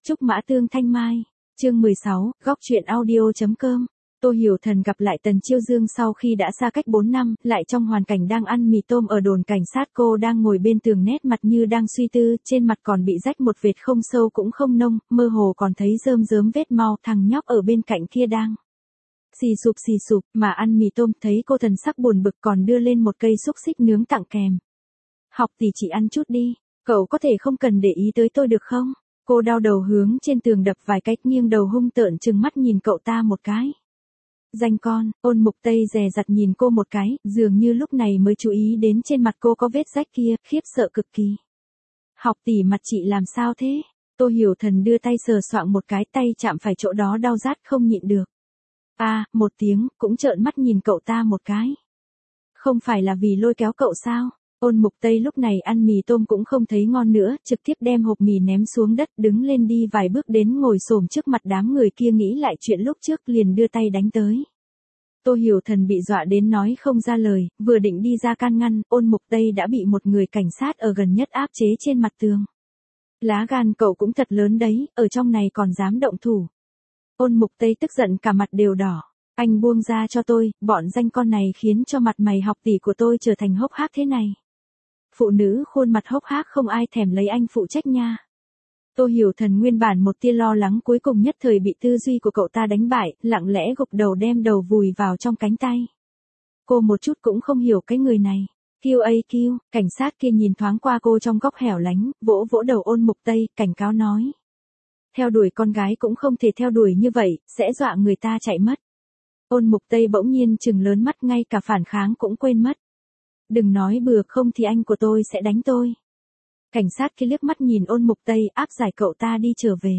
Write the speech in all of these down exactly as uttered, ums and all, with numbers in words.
Trúc Mã Tương Thanh Mai, chương mười sáu, góc truyện audio.com. Tô Hiểu Thần gặp lại Tần Chiêu Dương sau khi đã xa cách bốn năm, lại trong hoàn cảnh đang ăn mì tôm ở đồn cảnh sát. Cô đang ngồi bên tường, nét mặt như đang suy tư, trên mặt còn bị rách một vệt không sâu cũng không nông, mơ hồ còn thấy rơm rớm vết mau. Thằng nhóc ở bên cạnh kia đang xì sụp xì sụp mà ăn mì tôm, thấy cô thần sắc buồn bực còn đưa lên một cây xúc xích nướng tặng kèm. Học tỷ chỉ ăn chút đi, cậu có thể không cần để ý tới tôi được không? Cô đau đầu hướng trên tường đập vài cái, nghiêng đầu hung tợn trừng mắt nhìn cậu ta một cái. Danh con. Ôn Mục Tây dè dặt nhìn cô một cái, dường như lúc này mới chú ý đến trên mặt cô có vết rách kia, khiếp sợ cực kỳ. Học tỷ, mặt chị làm sao thế? Tô Hiểu Thần đưa tay sờ soạng một cái, tay chạm phải chỗ đó đau rát không nhịn được. A, à, một tiếng, cũng trợn mắt nhìn cậu ta một cái. Không phải là vì lôi kéo cậu sao? Ôn Mục Tây lúc này ăn mì tôm cũng không thấy ngon nữa, trực tiếp đem hộp mì ném xuống đất, đứng lên đi vài bước đến ngồi xổm trước mặt đám người kia, nghĩ lại chuyện lúc trước liền đưa tay đánh tới. Tô Hiểu Thần bị dọa đến nói không ra lời, vừa định đi ra can ngăn, Ôn Mục Tây đã bị một người cảnh sát ở gần nhất áp chế trên mặt tường. Lá gan cậu cũng thật lớn đấy, ở trong này còn dám động thủ. Ôn Mục Tây tức giận cả mặt đều đỏ. Anh buông ra cho tôi, bọn danh con này khiến cho mặt mày học tỷ của tôi trở thành hốc hác thế này. Phụ nữ khuôn mặt hốc hác không ai thèm lấy anh phụ trách nha. Tô Hiểu Thần nguyên bản một tia lo lắng cuối cùng nhất thời bị tư duy của cậu ta đánh bại, lặng lẽ gục đầu đem đầu vùi vào trong cánh tay. Cô một chút cũng không hiểu cái người này. Kiêu a kiêu, cảnh sát kia nhìn thoáng qua cô trong góc hẻo lánh, vỗ vỗ đầu Ôn Mục Tây, cảnh cáo nói. Theo đuổi con gái cũng không thể theo đuổi như vậy, sẽ dọa người ta chạy mất. Ôn Mục Tây bỗng nhiên trừng lớn mắt, ngay cả phản kháng cũng quên mất. Đừng nói bừa, không thì anh của tôi sẽ đánh tôi. Cảnh sát kia liếc mắt nhìn Ôn Mục Tây, áp giải cậu ta đi trở về.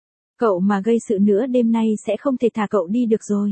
Cậu mà gây sự nữa đêm nay sẽ không thể thả cậu đi được rồi.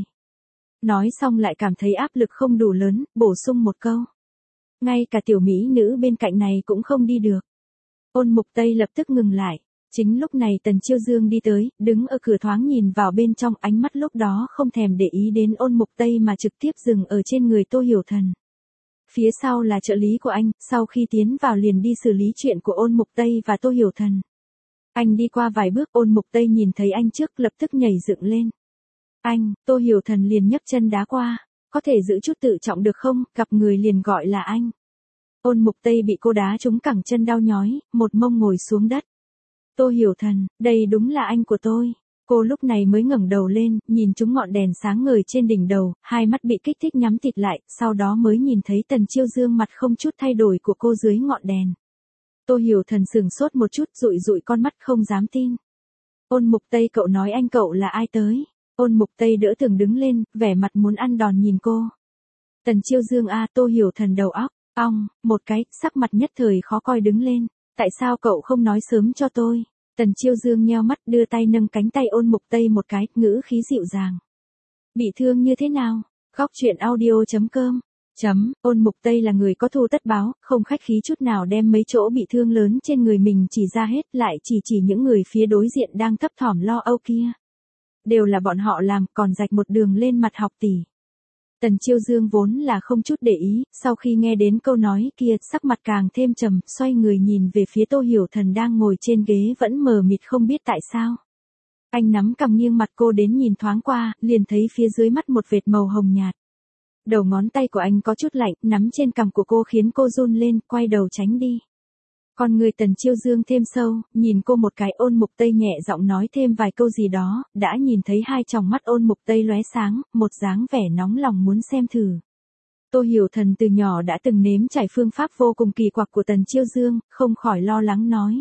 Nói xong lại cảm thấy áp lực không đủ lớn, bổ sung một câu. Ngay cả tiểu mỹ nữ bên cạnh này cũng không đi được. Ôn Mục Tây lập tức ngừng lại. Chính lúc này Tần Chiêu Dương đi tới, đứng ở cửa thoáng nhìn vào bên trong, ánh mắt lúc đó không thèm để ý đến Ôn Mục Tây mà trực tiếp dừng ở trên người Tô Hiểu Thần. Phía sau là trợ lý của anh, sau khi tiến vào liền đi xử lý chuyện của Ôn Mục Tây và Tô Hiểu Thần. Anh đi qua vài bước, Ôn Mục Tây nhìn thấy anh trước lập tức nhảy dựng lên. Anh, Tô Hiểu Thần liền nhấc chân đá qua, có thể giữ chút tự trọng được không, gặp người liền gọi là anh. Ôn Mục Tây bị cô đá trúng cẳng chân đau nhói, một mông ngồi xuống đất. Tô Hiểu Thần, đây đúng là anh của tôi. Cô lúc này mới ngẩng đầu lên, nhìn chúng ngọn đèn sáng ngời trên đỉnh đầu, hai mắt bị kích thích nhắm tịt lại, sau đó mới nhìn thấy Tần Chiêu Dương mặt không chút thay đổi của cô dưới ngọn đèn. Tô Hiểu Thần sừng sốt một chút, dụi dụi con mắt không dám tin. Ôn Mục Tây, cậu nói anh cậu là ai tới? Ôn Mục Tây đỡ tường đứng lên, vẻ mặt muốn ăn đòn nhìn cô. Tần Chiêu Dương a, Tô Hiểu Thần đầu óc, ong, một cái, sắc mặt nhất thời khó coi đứng lên. Tại sao cậu không nói sớm cho tôi? Tần Chiêu Dương nheo mắt, đưa tay nâng cánh tay Ôn Mục Tây một cái, ngữ khí dịu dàng. Bị thương như thế nào? Góc truyện audio.com. Chấm, Ôn Mục Tây là người có thù tất báo, không khách khí chút nào đem mấy chỗ bị thương lớn trên người mình chỉ ra hết, lại chỉ chỉ những người phía đối diện đang thấp thỏm lo âu kia. Đều là bọn họ làm, còn rạch một đường lên mặt học tỷ. Tần Chiêu Dương vốn là không chút để ý, sau khi nghe đến câu nói kia, sắc mặt càng thêm trầm, xoay người nhìn về phía Tô Hiểu Thần đang ngồi trên ghế vẫn mờ mịt không biết tại sao. Anh nắm cằm nghiêng mặt cô đến nhìn thoáng qua, liền thấy phía dưới mắt một vệt màu hồng nhạt. Đầu ngón tay của anh có chút lạnh, nắm trên cằm của cô khiến cô run lên, quay đầu tránh đi. Con người Tần Chiêu Dương thêm sâu, nhìn cô một cái. Ôn Mục Tây nhẹ giọng nói thêm vài câu gì đó, đã nhìn thấy hai tròng mắt Ôn Mục Tây lóe sáng, một dáng vẻ nóng lòng muốn xem thử. Tô Hiểu Thần từ nhỏ đã từng nếm trải phương pháp vô cùng kỳ quặc của Tần Chiêu Dương, không khỏi lo lắng nói.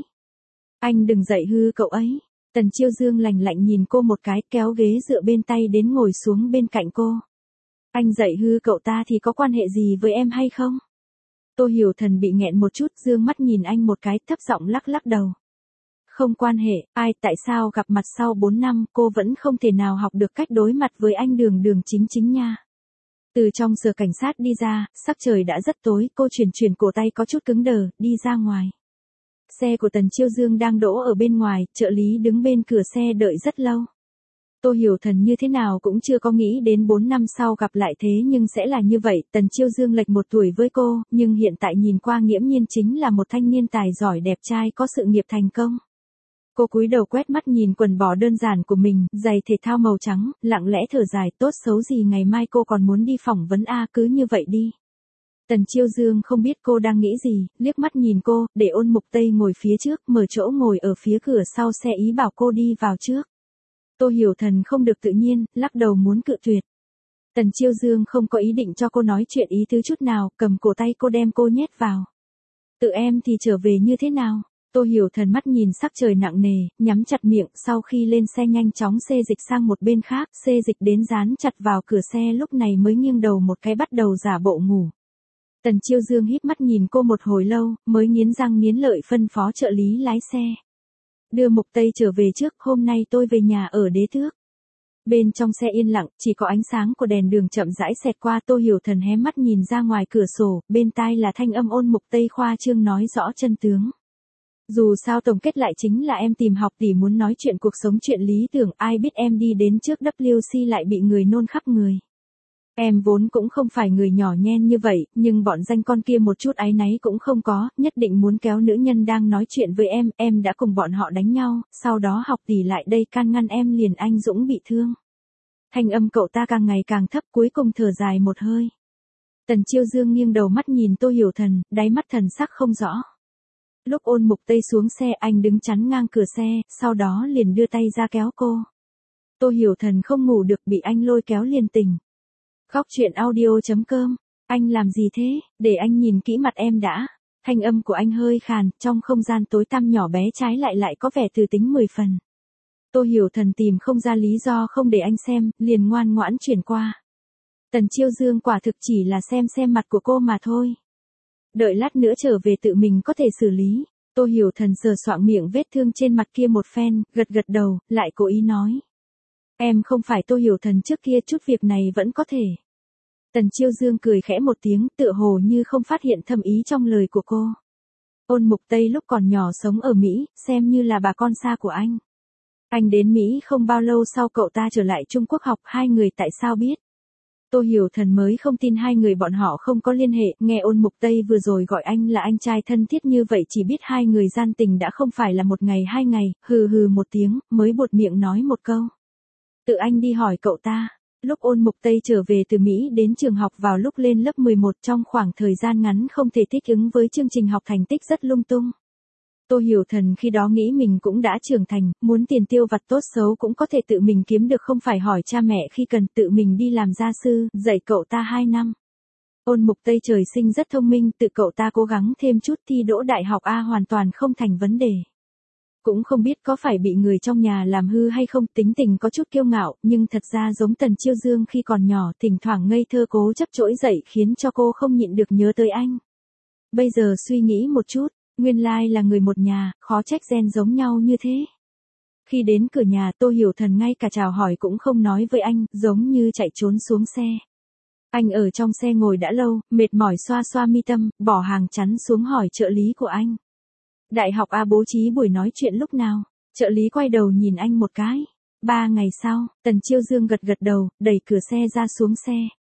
Anh đừng dạy hư cậu ấy. Tần Chiêu Dương lạnh lạnh nhìn cô một cái, kéo ghế dựa bên tay đến ngồi xuống bên cạnh cô. Anh dạy hư cậu ta thì có quan hệ gì với em hay không? Tô Hiểu Thần bị nghẹn một chút, dương mắt nhìn anh một cái, thấp giọng lắc lắc đầu. Không quan hệ, ai, tại sao gặp mặt sau bốn năm cô vẫn không thể nào học được cách đối mặt với anh Đường Đường chính chính nha. Từ trong sở cảnh sát đi ra, sắc trời đã rất tối, cô chuyển chuyển cổ tay có chút cứng đờ, đi ra ngoài. Xe của Tần Chiêu Dương đang đỗ ở bên ngoài, trợ lý đứng bên cửa xe đợi rất lâu. Tô Hiểu Thần như thế nào cũng chưa có nghĩ đến bốn năm sau gặp lại thế nhưng sẽ là như vậy. Tần Chiêu Dương lệch một tuổi với cô, nhưng hiện tại nhìn qua nghiễm nhiên chính là một thanh niên tài giỏi đẹp trai có sự nghiệp thành công. Cô cúi đầu quét mắt nhìn quần bò đơn giản của mình, giày thể thao màu trắng, lặng lẽ thở dài, tốt xấu gì ngày mai cô còn muốn đi phỏng vấn a, cứ như vậy đi. Tần Chiêu Dương không biết cô đang nghĩ gì, liếc mắt nhìn cô, để Ôn Mục Tây ngồi phía trước, mở chỗ ngồi ở phía cửa sau xe ý bảo cô đi vào trước. Tô Hiểu Thần không được tự nhiên, lắc đầu muốn cự tuyệt. Tần Chiêu Dương không có ý định cho cô nói chuyện ý tứ chút nào, cầm cổ tay cô đem cô nhét vào. Tự em thì trở về như thế nào? Tô Hiểu Thần mắt nhìn sắc trời nặng nề, nhắm chặt miệng, sau khi lên xe nhanh chóng xê dịch sang một bên khác, xê dịch đến dán chặt vào cửa xe, lúc này mới nghiêng đầu một cái bắt đầu giả bộ ngủ. Tần Chiêu Dương híp mắt nhìn cô một hồi lâu, mới nghiến răng nghiến lợi phân phó trợ lý lái xe. Đưa Mục Tây trở về trước, hôm nay tôi về nhà ở Đế Tước. Bên trong xe yên lặng, chỉ có ánh sáng của đèn đường chậm rãi xẹt qua. Tô Hiểu Thần hé mắt nhìn ra ngoài cửa sổ, bên tai là thanh âm Ôn Mục Tây khoa trương nói rõ chân tướng. Dù sao tổng kết lại chính là em tìm học tỷ muốn nói chuyện cuộc sống chuyện lý tưởng, ai biết em đi đến trước W C lại bị người nôn khắp người. Em vốn cũng không phải người nhỏ nhen như vậy, nhưng bọn danh con kia một chút áy náy cũng không có, nhất định muốn kéo nữ nhân đang nói chuyện với em, em đã cùng bọn họ đánh nhau, sau đó học tỷ lại đây can ngăn em liền anh Dũng bị thương. Thanh âm cậu ta càng ngày càng thấp, cuối cùng thở dài một hơi. Tần Chiêu Dương nghiêng đầu mắt nhìn Tô Hiểu Thần, đáy mắt thần sắc không rõ. Lúc Ôn Mục Tây xuống xe anh đứng chắn ngang cửa xe, sau đó liền đưa tay ra kéo cô. Tô Hiểu Thần không ngủ được bị anh lôi kéo liền tỉnh. Góc truyện audio chấm com, anh làm gì thế, để anh nhìn kỹ mặt em đã. Thanh âm của anh hơi khàn, trong không gian tối tăm nhỏ bé trái lại lại có vẻ từ tính mười phần. Tô Hiểu Thần tìm không ra lý do không để anh xem, liền ngoan ngoãn chuyển qua. Tần Chiêu Dương quả thực chỉ là xem xem mặt của cô mà thôi. Đợi lát nữa trở về tự mình có thể xử lý. Tô Hiểu Thần sờ soạng miệng vết thương trên mặt kia một phen, gật gật đầu, lại cố ý nói. Em không phải Tô Hiểu Thần trước kia, chút việc này vẫn có thể. Tần Chiêu Dương cười khẽ một tiếng, tựa hồ như không phát hiện thâm ý trong lời của cô. Ôn Mục Tây lúc còn nhỏ sống ở Mỹ, xem như là bà con xa của anh. Anh đến Mỹ không bao lâu sau cậu ta trở lại Trung Quốc học, hai người tại sao biết. Tô Hiểu Thần mới không tin hai người bọn họ không có liên hệ, nghe Ôn Mục Tây vừa rồi gọi anh là anh trai thân thiết như vậy, chỉ biết hai người gian tình đã không phải là một ngày hai ngày, hừ hừ một tiếng, mới buột miệng nói một câu. Tự anh đi hỏi cậu ta. Lúc Ôn Mục Tây trở về từ Mỹ đến trường học vào lúc lên lớp mười một, trong khoảng thời gian ngắn không thể thích ứng với chương trình học, thành tích rất lung tung. Tô Hiểu Thần khi đó nghĩ mình cũng đã trưởng thành, muốn tiền tiêu vặt tốt xấu cũng có thể tự mình kiếm được, không phải hỏi cha mẹ khi cần, tự mình đi làm gia sư, dạy cậu ta hai năm. Ôn Mục Tây trời sinh rất thông minh, tự cậu ta cố gắng thêm chút thi đỗ đại học A hoàn toàn không thành vấn đề. Cũng không biết có phải bị người trong nhà làm hư hay không, tính tình có chút kiêu ngạo, nhưng thật ra giống Tần Chiêu Dương khi còn nhỏ, thỉnh thoảng ngây thơ cố chấp trỗi dậy khiến cho cô không nhịn được nhớ tới anh. Bây giờ suy nghĩ một chút, nguyên lai là người một nhà, khó trách gen giống nhau như thế. Khi đến cửa nhà, Tô Hiểu Thần ngay cả chào hỏi cũng không nói với anh, giống như chạy trốn xuống xe. Anh ở trong xe ngồi đã lâu, mệt mỏi xoa xoa mi tâm, bỏ hàng chắn xuống hỏi trợ lý của anh. Đại học A bố trí buổi nói chuyện lúc nào? Trợ lý quay đầu nhìn anh một cái. Ba ngày sau, Tần Chiêu Dương gật gật đầu, đẩy cửa xe ra xuống xe.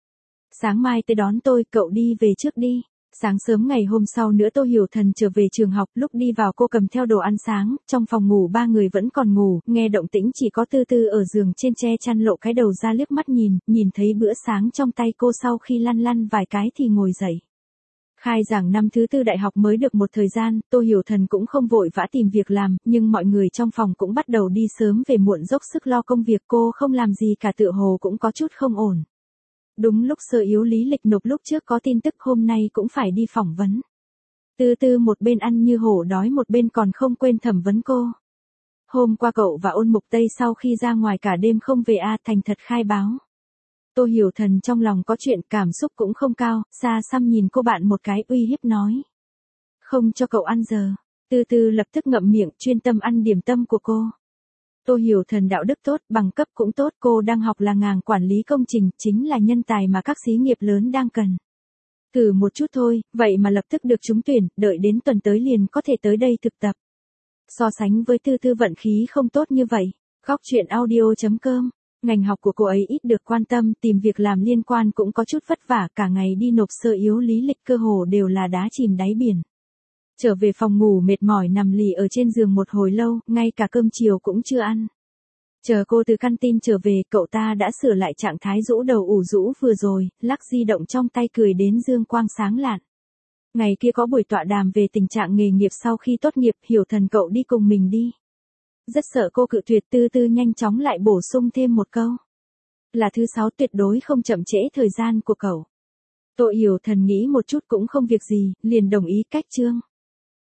Sáng mai tới đón tôi, cậu đi về trước đi. Sáng sớm ngày hôm sau nữa Tô Hiểu Thần trở về trường học, lúc đi vào cô cầm theo đồ ăn sáng, trong phòng ngủ ba người vẫn còn ngủ, nghe động tĩnh chỉ có Tư Tư ở giường trên che chăn lộ cái đầu ra liếc mắt nhìn, nhìn thấy bữa sáng trong tay cô sau khi lăn lăn vài cái thì ngồi dậy. Khai giảng năm thứ tư đại học mới được một thời gian, Tô Hiểu Thần cũng không vội vã tìm việc làm, nhưng mọi người trong phòng cũng bắt đầu đi sớm về muộn dốc sức lo công việc, cô không làm gì cả tựa hồ cũng có chút không ổn. Đúng lúc Sơ Yếu Lý Lịch nộp lúc trước có tin tức hôm nay cũng phải đi phỏng vấn. Tư Tư một bên ăn như hổ đói một bên còn không quên thẩm vấn cô. Hôm qua cậu và Ôn Mục Tây sau khi ra ngoài cả đêm không về a, thành thật khai báo. Tô Hiểu Thần trong lòng có chuyện, cảm xúc cũng không cao, xa xăm nhìn cô bạn một cái uy hiếp nói. Không cho cậu ăn giờ. Tư Tư lập tức ngậm miệng, chuyên tâm ăn điểm tâm của cô. Tô Hiểu Thần đạo đức tốt, bằng cấp cũng tốt, cô đang học là ngành quản lý công trình, chính là nhân tài mà các xí nghiệp lớn đang cần. Thử một chút thôi, vậy mà lập tức được trúng tuyển, đợi đến tuần tới liền có thể tới đây thực tập. So sánh với Tư Tư vận khí không tốt như vậy. Góc truyện audio chấm com, ngành học của cô ấy ít được quan tâm, tìm việc làm liên quan cũng có chút vất vả, cả ngày đi nộp Sơ Yếu Lý Lịch cơ hồ đều là đá chìm đáy biển. Trở về phòng ngủ mệt mỏi nằm lì ở trên giường một hồi lâu, ngay cả cơm chiều cũng chưa ăn. Chờ cô từ căn tin trở về, cậu ta đã sửa lại trạng thái rũ đầu ủ rũ vừa rồi, lắc di động trong tay cười đến dương quang sáng lạn. Ngày kia có buổi tọa đàm về tình trạng nghề nghiệp sau khi tốt nghiệp, Hiểu Thần cậu đi cùng mình đi. Rất sợ cô cự tuyệt, Tư Tư nhanh chóng lại bổ sung thêm một câu. Là thứ sáu, tuyệt đối không chậm trễ thời gian của cậu. Tô Hiểu Thần nghĩ một chút cũng không việc gì, liền đồng ý cách Trương.